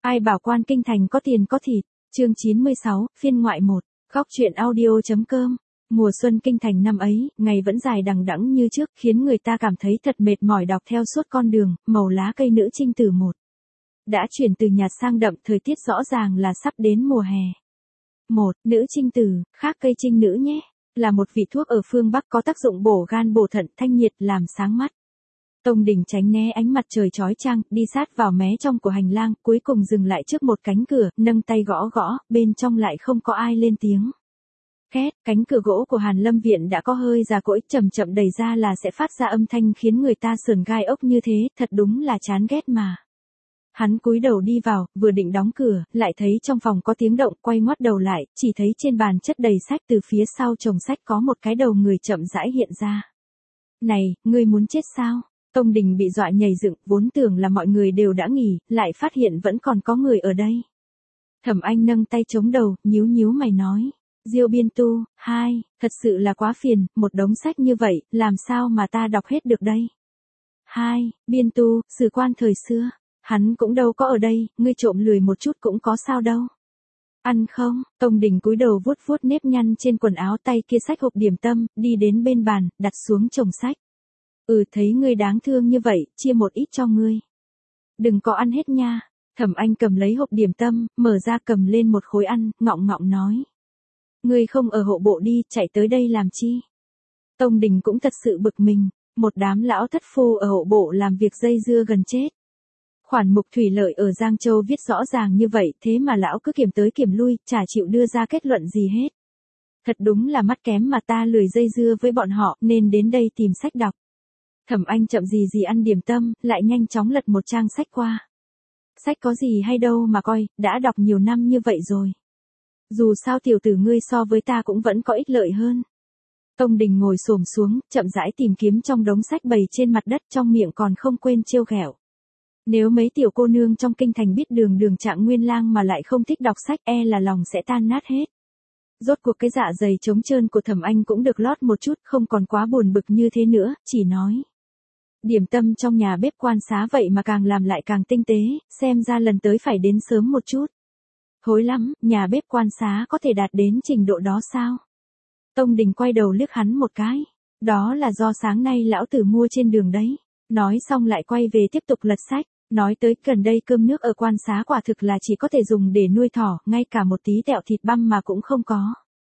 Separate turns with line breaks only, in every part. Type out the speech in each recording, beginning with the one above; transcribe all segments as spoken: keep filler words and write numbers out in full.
Ai bảo quan kinh thành có tiền có thịt, chương chín mươi sáu, phiên ngoại một, góc truyện audio.com. Mùa xuân kinh thành năm ấy, ngày vẫn dài đằng đẵng như trước, khiến người ta cảm thấy thật mệt mỏi đọc theo suốt con đường, màu lá cây nữ trinh tử một. Đã chuyển từ nhạt sang đậm, thời tiết rõ ràng là sắp đến mùa hè. Một, nữ trinh tử, khác cây trinh nữ nhé, là một vị thuốc ở phương Bắc có tác dụng bổ gan bổ thận, thanh nhiệt, làm sáng mắt. Tông Đình tránh né ánh mặt trời chói chang, đi sát vào mé trong của hành lang, cuối cùng dừng lại trước một cánh cửa, nâng tay gõ gõ, bên trong lại không có ai lên tiếng. Két, cánh cửa gỗ của Hàn Lâm viện đã có hơi già cỗi, chậm chậm đẩy ra là sẽ phát ra âm thanh khiến người ta sườn gai ốc như thế, thật đúng là chán ghét mà. Hắn cúi đầu đi vào, vừa định đóng cửa, lại thấy trong phòng có tiếng động, quay ngoắt đầu lại, chỉ thấy trên bàn chất đầy sách, từ phía sau chồng sách có một cái đầu người chậm rãi hiện ra. Này, ngươi muốn chết sao? Tông Đình bị dọa nhảy dựng, vốn tưởng là mọi người đều đã nghỉ, lại phát hiện vẫn còn có người ở đây. Thẩm Anh nâng tay chống đầu, nhíu nhíu mày nói. Diêu Biên Tu, hai, thật sự là quá phiền, một đống sách như vậy, làm sao mà ta đọc hết được đây? Hai, Biên Tu, sử quan thời xưa, hắn cũng đâu có ở đây, ngươi trộm lười một chút cũng có sao đâu. Ăn không? Tông Đình cúi đầu vuốt vuốt nếp nhăn trên quần áo, tay kia xách hộp điểm tâm, đi đến bên bàn, đặt xuống chồng sách. Ừ, thấy ngươi đáng thương như vậy, chia một ít cho ngươi. Đừng có ăn hết nha. Thẩm Anh cầm lấy hộp điểm tâm, mở ra cầm lên một khối ăn, ngọng ngọng nói. Ngươi không ở hộ bộ đi, chạy tới đây làm chi? Tông Đình cũng thật sự bực mình, một đám lão thất phu ở hộ bộ làm việc dây dưa gần chết. Khoản mục thủy lợi ở Giang Châu viết rõ ràng như vậy, thế mà lão cứ kiểm tới kiểm lui, chả chịu đưa ra kết luận gì hết. Thật đúng là mắt kém mà ta lười dây dưa với bọn họ, nên đến đây tìm sách đọc. Thẩm Anh chậm gì gì ăn điểm tâm, lại nhanh chóng lật một trang sách qua. Sách có gì hay đâu mà coi, đã đọc nhiều năm như vậy rồi. Dù sao tiểu tử ngươi so với ta cũng vẫn có ích lợi hơn. Tông Đình ngồi xổm xuống, chậm rãi tìm kiếm trong đống sách bày trên mặt đất, trong miệng còn không quên trêu ghẹo. Nếu mấy tiểu cô nương trong kinh thành biết đường đường Trạng Nguyên Lang mà lại không thích đọc sách, e là lòng sẽ tan nát hết. Rốt cuộc cái dạ dày trống trơn của Thẩm Anh cũng được lót một chút, không còn quá buồn bực như thế nữa, chỉ nói. Điểm tâm trong nhà bếp quan xá vậy mà càng làm lại càng tinh tế, xem ra lần tới phải đến sớm một chút. Thối lắm, nhà bếp quan xá có thể đạt đến trình độ đó sao? Tông Đình quay đầu liếc hắn một cái. Đó là do sáng nay lão tử mua trên đường đấy. Nói xong lại quay về tiếp tục lật sách. Nói tới gần đây cơm nước ở quan xá quả thực là chỉ có thể dùng để nuôi thỏ, ngay cả một tí tẹo thịt băm mà cũng không có.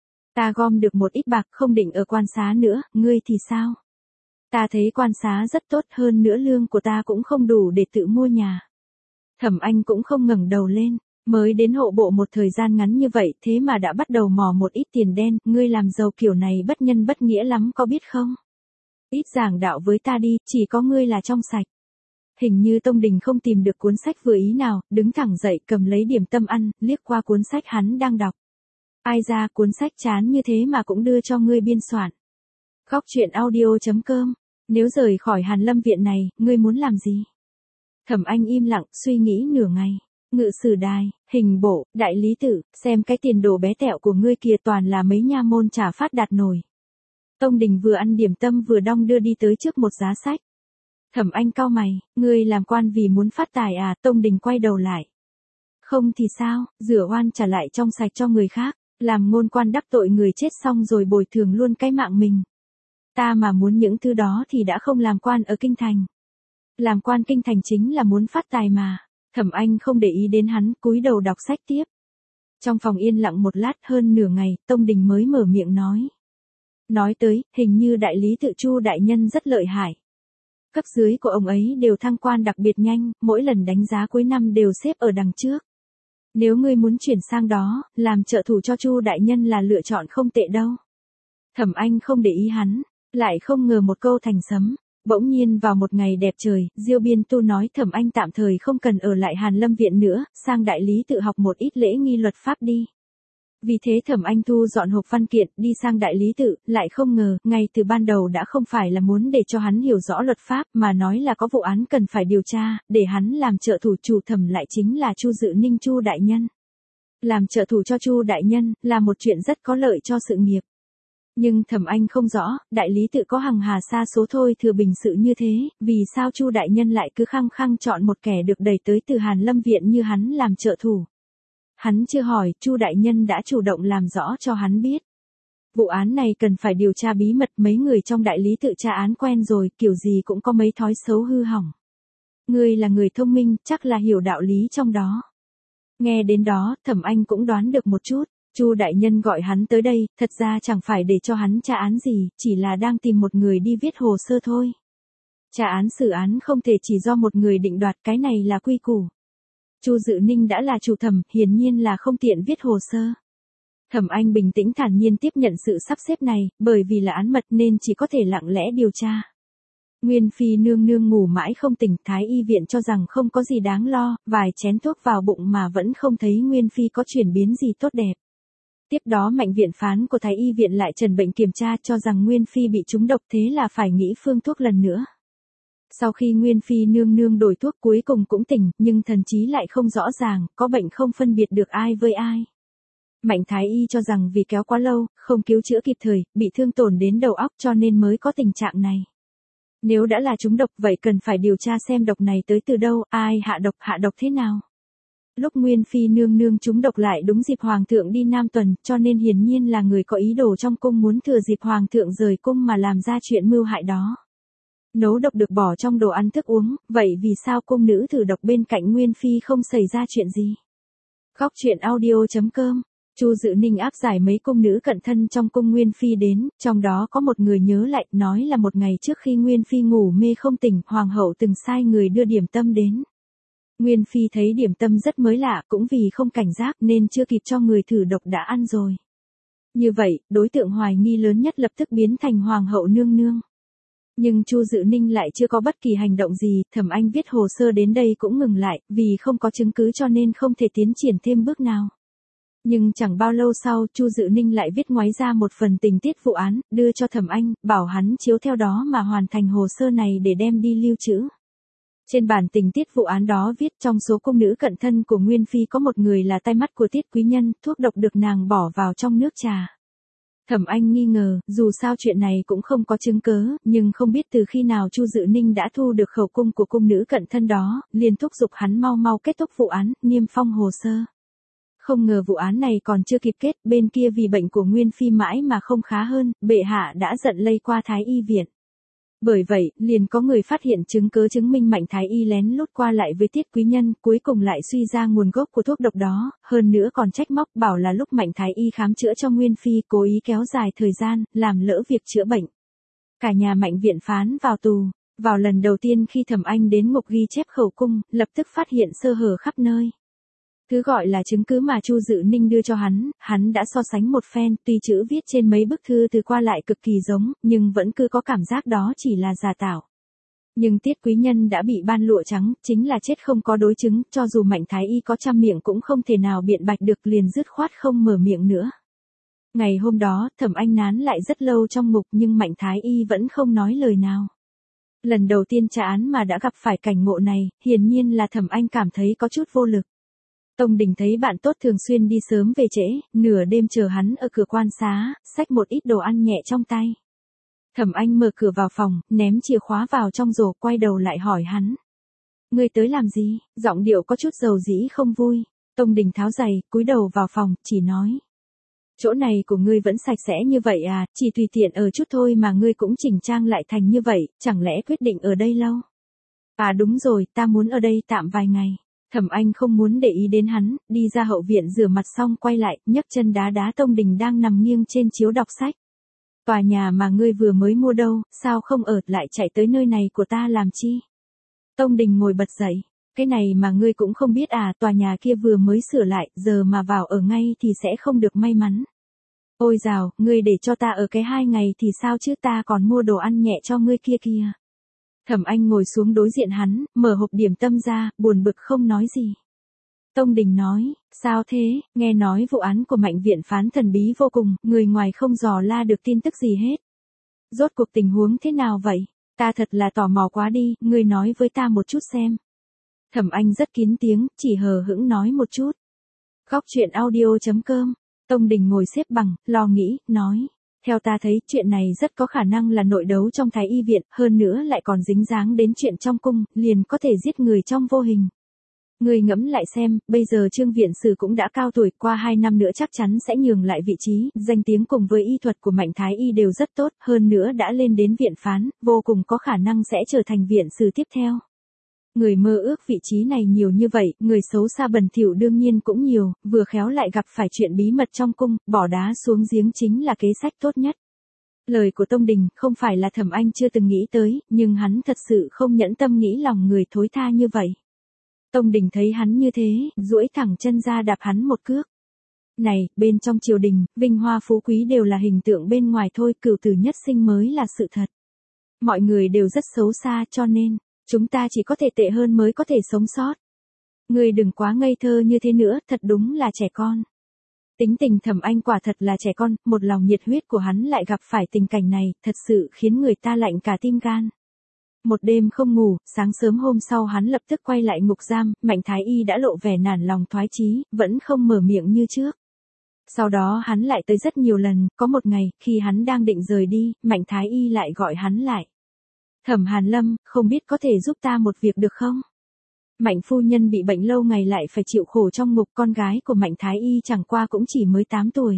Ta gom được một ít bạc không định ở quan xá nữa, ngươi thì sao? Ta thấy quan xá rất tốt, hơn nữa lương của ta cũng không đủ để tự mua nhà. Thẩm Anh cũng không ngẩng đầu lên, mới đến hộ bộ một thời gian ngắn như vậy thế mà đã bắt đầu mò một ít tiền đen, ngươi làm giàu kiểu này bất nhân bất nghĩa lắm có biết không? Ít giảng đạo với ta đi, chỉ có ngươi là trong sạch. Hình như Tông Đình không tìm được cuốn sách vừa ý nào, đứng thẳng dậy cầm lấy điểm tâm ăn, liếc qua cuốn sách hắn đang đọc. Ai ra cuốn sách chán như thế mà cũng đưa cho ngươi biên soạn. Góc truyện audio.com. Nếu rời khỏi Hàn Lâm viện này, ngươi muốn làm gì? Thẩm Anh im lặng, suy nghĩ nửa ngày. Ngự sử đài, hình bộ, đại lý tự, xem cái tiền đồ bé tẹo của ngươi kia toàn là mấy nha môn trả phát đạt nổi. Tông Đình vừa ăn điểm tâm vừa đong đưa đi tới trước một giá sách. Thẩm Anh cau mày, ngươi làm quan vì muốn phát tài à? Tông Đình quay đầu lại. Không thì sao, rửa oan trả lại trong sạch cho người khác, làm ngôn quan đắc tội người chết xong rồi bồi thường luôn cái mạng mình. Ta mà muốn những thứ đó thì đã không làm quan ở kinh thành. Làm quan kinh thành chính là muốn phát tài mà. Thẩm Anh không để ý đến hắn, cúi đầu đọc sách tiếp. Trong phòng yên lặng một lát, hơn nửa ngày, Tông Đình mới mở miệng nói. Nói tới, hình như đại lý tự Chu đại nhân rất lợi hại. Cấp dưới của ông ấy đều thăng quan đặc biệt nhanh, mỗi lần đánh giá cuối năm đều xếp ở đằng trước. Nếu ngươi muốn chuyển sang đó, làm trợ thủ cho Chu đại nhân là lựa chọn không tệ đâu. Thẩm Anh không để ý hắn, lại không ngờ một câu thành sấm. Bỗng nhiên vào một ngày đẹp trời, Diêu Biên Tu nói Thẩm Anh tạm thời không cần ở lại Hàn Lâm viện nữa, sang đại lý tự học một ít lễ nghi luật pháp đi. Vì thế Thẩm Anh thu dọn hộp văn kiện, đi sang đại lý tự, lại không ngờ, ngay từ ban đầu đã không phải là muốn để cho hắn hiểu rõ luật pháp, mà nói là có vụ án cần phải điều tra, để hắn làm trợ thủ chủ thẩm lại chính là Chu Dự Ninh Chu đại nhân. Làm trợ thủ cho Chu đại nhân, là một chuyện rất có lợi cho sự nghiệp. Nhưng Thẩm Anh không rõ, đại lý tự có hằng hà sa số thôi thừa bình sự như thế, vì sao Chu đại nhân lại cứ khăng khăng chọn một kẻ được đẩy tới từ Hàn Lâm viện như hắn làm trợ thủ. Hắn chưa hỏi, Chu đại nhân đã chủ động làm rõ cho hắn biết. Vụ án này cần phải điều tra bí mật, mấy người trong đại lý tự tra án quen rồi, kiểu gì cũng có mấy thói xấu hư hỏng. Ngươi là người thông minh, chắc là hiểu đạo lý trong đó. Nghe đến đó, Thẩm Anh cũng đoán được một chút. Chu đại nhân gọi hắn tới đây, thật ra chẳng phải để cho hắn tra án gì, chỉ là đang tìm một người đi viết hồ sơ thôi. Tra án xử án không thể chỉ do một người định đoạt, cái này là quy củ. Chu Dự Ninh đã là chủ thẩm, hiển nhiên là không tiện viết hồ sơ. Thẩm Anh bình tĩnh thản nhiên tiếp nhận sự sắp xếp này, bởi vì là án mật nên chỉ có thể lặng lẽ điều tra. Nguyên phi nương nương ngủ mãi không tỉnh, thái y viện cho rằng không có gì đáng lo, vài chén thuốc vào bụng mà vẫn không thấy Nguyên phi có chuyển biến gì tốt đẹp. Tiếp đó mạnh viện phán của thái y viện lại trần bệnh kiểm tra cho rằng Nguyên phi bị trúng độc, thế là phải nghĩ phương thuốc lần nữa. Sau khi Nguyên phi nương nương đổi thuốc cuối cùng cũng tỉnh, nhưng thần trí lại không rõ ràng, có bệnh không phân biệt được ai với ai. Mạnh thái y cho rằng vì kéo quá lâu, không cứu chữa kịp thời, bị thương tổn đến đầu óc cho nên mới có tình trạng này. Nếu đã là trúng độc vậy cần phải điều tra xem độc này tới từ đâu, ai hạ độc, hạ độc thế nào. Lúc Nguyên phi nương nương trúng độc lại đúng dịp hoàng thượng đi Nam tuần, cho nên hiển nhiên là người có ý đồ trong cung muốn thừa dịp hoàng thượng rời cung mà làm ra chuyện mưu hại đó. Nấu độc được bỏ trong đồ ăn thức uống, vậy vì sao cung nữ thử độc bên cạnh Nguyên phi không xảy ra chuyện gì? Góc truyện audio chấm com. Chu Dự Ninh áp giải mấy cung nữ cận thân trong cung Nguyên phi đến, trong đó có một người nhớ lại, nói là một ngày trước khi Nguyên phi ngủ mê không tỉnh, hoàng hậu từng sai người đưa điểm tâm đến. Nguyên phi thấy điểm tâm rất mới lạ, cũng vì không cảnh giác nên chưa kịp cho người thử độc đã ăn rồi. Như vậy, đối tượng hoài nghi lớn nhất lập tức biến thành hoàng hậu nương nương. Nhưng Chu Dự Ninh lại chưa có bất kỳ hành động gì, Thẩm Anh viết hồ sơ đến đây cũng ngừng lại, vì không có chứng cứ cho nên không thể tiến triển thêm bước nào. Nhưng chẳng bao lâu sau, Chu Dự Ninh lại viết ngoáy ra một phần tình tiết vụ án, đưa cho Thẩm Anh, bảo hắn chiếu theo đó mà hoàn thành hồ sơ này để đem đi lưu trữ. Trên bản tình tiết vụ án đó viết trong số cung nữ cận thân của Nguyên phi có một người là tai mắt của Tiết quý nhân, thuốc độc được nàng bỏ vào trong nước trà. Thẩm Anh nghi ngờ, dù sao chuyện này cũng không có chứng cớ, nhưng không biết từ khi nào Chu Dự Ninh đã thu được khẩu cung của cung nữ cận thân đó, liền thúc giục hắn mau mau kết thúc vụ án, niêm phong hồ sơ. Không ngờ vụ án này còn chưa kịp kết, bên kia vì bệnh của Nguyên phi mãi mà không khá hơn, bệ hạ đã giận lây qua thái y viện. Bởi vậy, liền có người phát hiện chứng cớ chứng minh Mạnh thái y lén lút qua lại với Tiết quý nhân, cuối cùng lại suy ra nguồn gốc của thuốc độc đó, hơn nữa còn trách móc bảo là lúc Mạnh thái y khám chữa cho Nguyên phi cố ý kéo dài thời gian, làm lỡ việc chữa bệnh. Cả nhà Mạnh viện phán vào tù. Vào lần đầu tiên khi Thẩm Anh đến ngục ghi chép khẩu cung, lập tức phát hiện sơ hở khắp nơi. Cứ gọi là chứng cứ mà Chu Dự Ninh đưa cho hắn, hắn đã so sánh một phen, tuy chữ viết trên mấy bức thư từ qua lại cực kỳ giống, nhưng vẫn cứ có cảm giác đó chỉ là giả tạo. Nhưng Tiết quý nhân đã bị ban lụa trắng, chính là chết không có đối chứng, cho dù Mạnh thái y có trăm miệng cũng không thể nào biện bạch được, liền dứt khoát không mở miệng nữa. Ngày hôm đó, Thẩm Anh nán lại rất lâu trong ngục nhưng Mạnh thái y vẫn không nói lời nào. Lần đầu tiên trả án mà đã gặp phải cảnh ngộ này, hiển nhiên là Thẩm Anh cảm thấy có chút vô lực. Tông Đình thấy bạn tốt thường xuyên đi sớm về trễ, nửa đêm chờ hắn ở cửa quan xá, xách một ít đồ ăn nhẹ trong tay. Thẩm Anh mở cửa vào phòng, ném chìa khóa vào trong rổ, quay đầu lại hỏi hắn. Ngươi tới làm gì? Giọng điệu có chút dầu dĩ không vui. Tông Đình tháo giày, cúi đầu vào phòng, chỉ nói. Chỗ này của ngươi vẫn sạch sẽ như vậy à, chỉ tùy tiện ở chút thôi mà ngươi cũng chỉnh trang lại thành như vậy, chẳng lẽ quyết định ở đây lâu? À đúng rồi, ta muốn ở đây tạm vài ngày. Thẩm Anh không muốn để ý đến hắn, đi ra hậu viện rửa mặt xong quay lại, nhấc chân đá đá Tông Đình đang nằm nghiêng trên chiếu đọc sách. Tòa nhà mà ngươi vừa mới mua đâu, sao không ở lại chạy tới nơi này của ta làm chi? Tông Đình ngồi bật dậy, cái này mà ngươi cũng không biết à, tòa nhà kia vừa mới sửa lại, giờ mà vào ở ngay thì sẽ không được may mắn. Ôi dào, ngươi để cho ta ở cái hai ngày thì sao chứ, ta còn mua đồ ăn nhẹ cho ngươi kia kìa. Thẩm Anh ngồi xuống đối diện hắn, mở hộp điểm tâm ra, buồn bực không nói gì. Tông Đình nói, sao thế, nghe nói vụ án của Mạnh viện phán thần bí vô cùng, người ngoài không dò la được tin tức gì hết. Rốt cuộc tình huống thế nào vậy? Ta thật là tò mò quá đi, ngươi nói với ta một chút xem. Thẩm Anh rất kín tiếng, chỉ hờ hững nói một chút. Góc truyện audio chấm com. Tông Đình ngồi xếp bằng, lo nghĩ, nói. Theo ta thấy, chuyện này rất có khả năng là nội đấu trong Thái y viện, hơn nữa lại còn dính dáng đến chuyện trong cung, liền có thể giết người trong vô hình. Người ngẫm lại xem, bây giờ Trương viện sử cũng đã cao tuổi, qua hai năm nữa chắc chắn sẽ nhường lại vị trí, danh tiếng cùng với y thuật của Mạnh Thái y đều rất tốt, hơn nữa đã lên đến viện phán, vô cùng có khả năng sẽ trở thành viện sử tiếp theo. Người mơ ước vị trí này nhiều như vậy, người xấu xa bẩn thỉu đương nhiên cũng nhiều, vừa khéo lại gặp phải chuyện bí mật trong cung, bỏ đá xuống giếng chính là kế sách tốt nhất. Lời của Tông Đình không phải là Thẩm Anh chưa từng nghĩ tới, nhưng hắn thật sự không nhẫn tâm nghĩ lòng người thối tha như vậy. Tông Đình thấy hắn như thế, duỗi thẳng chân ra đạp hắn một cước. Này, bên trong triều đình, vinh hoa phú quý đều là hình tượng bên ngoài thôi, cửu tử nhất sinh mới là sự thật. Mọi người đều rất xấu xa cho nên, chúng ta chỉ có thể tệ hơn mới có thể sống sót. Người đừng quá ngây thơ như thế nữa, thật đúng là trẻ con. Tính tình Thẩm Anh quả thật là trẻ con, một lòng nhiệt huyết của hắn lại gặp phải tình cảnh này, thật sự khiến người ta lạnh cả tim gan. Một đêm không ngủ, sáng sớm hôm sau hắn lập tức quay lại ngục giam, Mạnh Thái y đã lộ vẻ nản lòng thoái chí, vẫn không mở miệng như trước. Sau đó hắn lại tới rất nhiều lần, có một ngày, khi hắn đang định rời đi, Mạnh Thái y lại gọi hắn lại. Thẩm Hàn Lâm, không biết có thể giúp ta một việc được không? Mạnh phu nhân bị bệnh lâu ngày lại phải chịu khổ trong ngục, con gái của Mạnh Thái y chẳng qua cũng chỉ mới tám tuổi.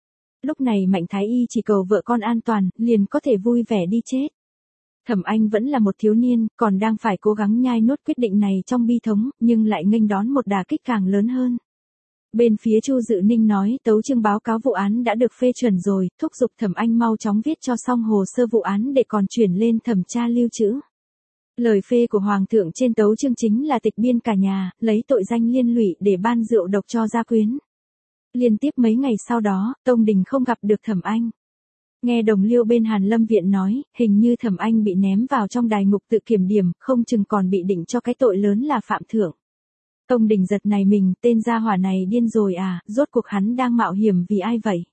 Lúc này Mạnh Thái y chỉ cầu vợ con an toàn, liền có thể vui vẻ đi chết. Thẩm Anh vẫn là một thiếu niên, còn đang phải cố gắng nhai nuốt quyết định này trong bi thống, nhưng lại nghênh đón một đả kích càng lớn hơn. Bên phía Chu Dự Ninh nói, tấu chương báo cáo vụ án đã được phê chuẩn rồi, thúc giục Thẩm Anh mau chóng viết cho xong hồ sơ vụ án để còn chuyển lên thẩm tra lưu trữ. Lời phê của Hoàng thượng trên tấu chương chính là tịch biên cả nhà, lấy tội danh liên lụy để ban rượu độc cho gia quyến. Liên tiếp mấy ngày sau đó, Tông Đình không gặp được Thẩm Anh. Nghe đồng liêu bên Hàn Lâm viện nói, hình như Thẩm Anh bị ném vào trong đài ngục tự kiểm điểm, không chừng còn bị định cho cái tội lớn là phạm thượng. Tông Đình giật này mình, tên gia hỏa này điên rồi à, rốt cuộc hắn đang mạo hiểm vì ai vậy?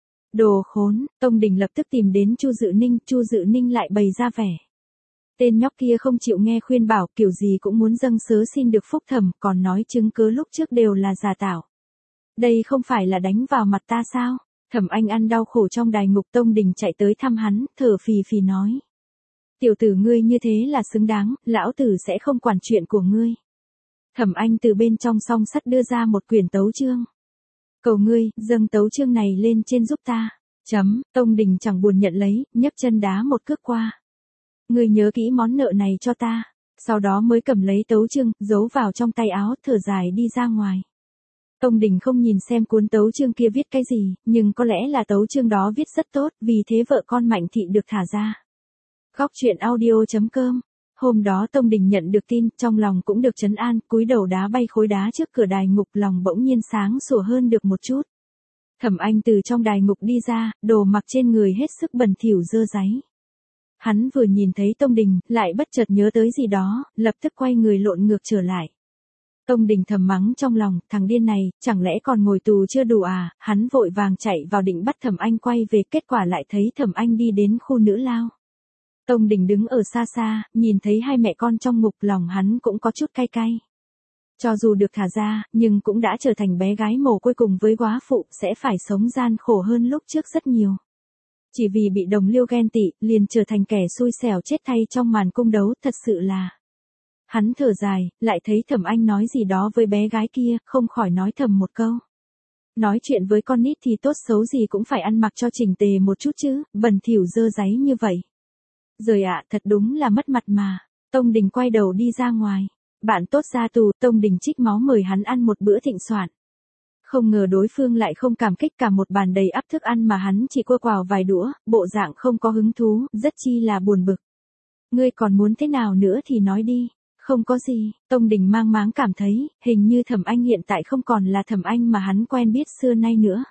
Đồ khốn, Tông Đình lập tức tìm đến Chu Dự Ninh, Chu Dự Ninh lại bày ra vẻ. Tên nhóc kia không chịu nghe khuyên bảo, kiểu gì cũng muốn dâng sớ xin được phúc thẩm, còn nói chứng cứ lúc trước đều là giả tạo. Đây không phải là đánh vào mặt ta sao? Thẩm Anh ăn đau khổ trong đài ngục. Tông Đình chạy tới thăm hắn, thở phì phì nói. Tiểu tử ngươi như thế là xứng đáng, lão tử sẽ không quản chuyện của ngươi. Thẩm Anh từ bên trong song sắt đưa ra một quyển tấu chương. Cầu ngươi, dâng tấu chương này lên trên giúp ta. Chấm, Tông Đình chẳng buồn nhận lấy, nhấc chân đá một cước qua. Ngươi nhớ kỹ món nợ này cho ta. Sau đó mới cầm lấy tấu chương, giấu vào trong tay áo, thở dài đi ra ngoài. Tông Đình không nhìn xem cuốn tấu chương kia viết cái gì, nhưng có lẽ là tấu chương đó viết rất tốt, vì thế vợ con Mạnh Thị được thả ra. Góc truyện audio chấm com. Hôm đó Tông Đình nhận được tin, trong lòng cũng được trấn an, cúi đầu đá bay khối đá trước cửa đài ngục, lòng bỗng nhiên sáng sủa hơn được một chút. Thẩm Anh từ trong đài ngục đi ra, đồ mặc trên người hết sức bẩn thỉu dơ dáy. Hắn vừa nhìn thấy Tông Đình, lại bất chợt nhớ tới gì đó, lập tức quay người lộn ngược trở lại. Tông Đình thầm mắng trong lòng, thằng điên này, chẳng lẽ còn ngồi tù chưa đủ à, hắn vội vàng chạy vào định bắt Thẩm Anh quay về, kết quả lại thấy Thẩm Anh đi đến khu nữ lao. Tông Đình đứng ở xa xa, nhìn thấy hai mẹ con trong ngục, lòng hắn cũng có chút cay cay. Cho dù được thả ra, nhưng cũng đã trở thành bé gái mồ côi cùng với góa phụ, sẽ phải sống gian khổ hơn lúc trước rất nhiều. Chỉ vì bị đồng liêu ghen tị, liền trở thành kẻ xui xẻo chết thay trong màn cung đấu, thật sự là. Hắn thở dài, lại thấy Thẩm Anh nói gì đó với bé gái kia, không khỏi nói thầm một câu. Nói chuyện với con nít thì tốt xấu gì cũng phải ăn mặc cho chỉnh tề một chút chứ, bẩn thỉu dơ dáy như vậy. Rồi ạ, à, thật đúng là mất mặt mà. Tông Đình quay đầu đi ra ngoài. Bạn tốt ra tù, Tông Đình trích máu mời hắn ăn một bữa thịnh soạn. Không ngờ đối phương lại không cảm kích, cả một bàn đầy ắp thức ăn mà hắn chỉ cua quào vài đũa, bộ dạng không có hứng thú, rất chi là buồn bực. Ngươi còn muốn thế nào nữa thì nói đi. Không có gì, Tông Đình mang máng cảm thấy, hình như Thẩm Anh hiện tại không còn là Thẩm Anh mà hắn quen biết xưa nay nữa.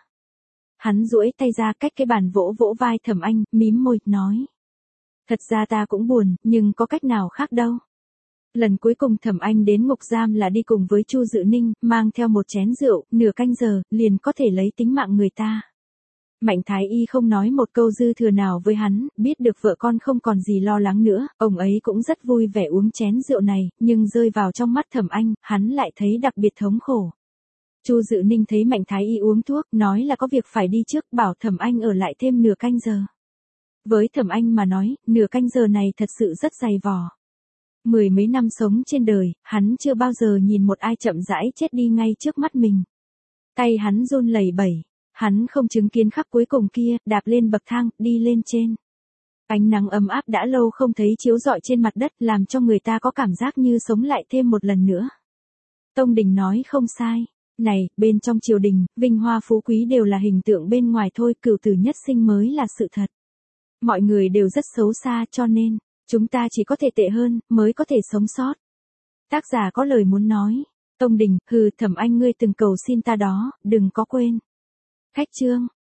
Hắn duỗi tay ra cách cái bàn vỗ vỗ vai Thẩm Anh, mím môi, nói. Thật ra ta cũng buồn, nhưng có cách nào khác đâu. Lần cuối cùng Thẩm Anh đến ngục giam là đi cùng với Chu Dự Ninh, mang theo một chén rượu, nửa canh giờ, liền có thể lấy tính mạng người ta. Mạnh Thái y không nói một câu dư thừa nào với hắn, biết được vợ con không còn gì lo lắng nữa, ông ấy cũng rất vui vẻ uống chén rượu này, nhưng rơi vào trong mắt Thẩm Anh, hắn lại thấy đặc biệt thống khổ. Chu Dự Ninh thấy Mạnh Thái Y uống thuốc, nói là có việc phải đi trước, bảo Thẩm Anh ở lại thêm nửa canh giờ. Với Thẩm Anh mà nói, nửa canh giờ này thật sự rất dày vò. Mười mấy năm sống trên đời, hắn chưa bao giờ nhìn một ai chậm rãi chết đi ngay trước mắt mình. Tay hắn run lẩy bẩy, hắn không chứng kiến khắc cuối cùng kia, đạp lên bậc thang, đi lên trên. Ánh nắng ấm áp đã lâu không thấy chiếu rọi trên mặt đất, làm cho người ta có cảm giác như sống lại thêm một lần nữa. Tông Đình nói không sai. Này, bên trong triều đình, vinh hoa phú quý đều là hình tượng bên ngoài thôi, cửu tử nhất sinh mới là sự thật. Mọi người đều rất xấu xa, cho nên, chúng ta chỉ có thể tệ hơn, mới có thể sống sót. Tác giả có lời muốn nói. Tông Đình, hừ, Thẩm Anh ngươi từng cầu xin ta đó, đừng có quên. Khách chương.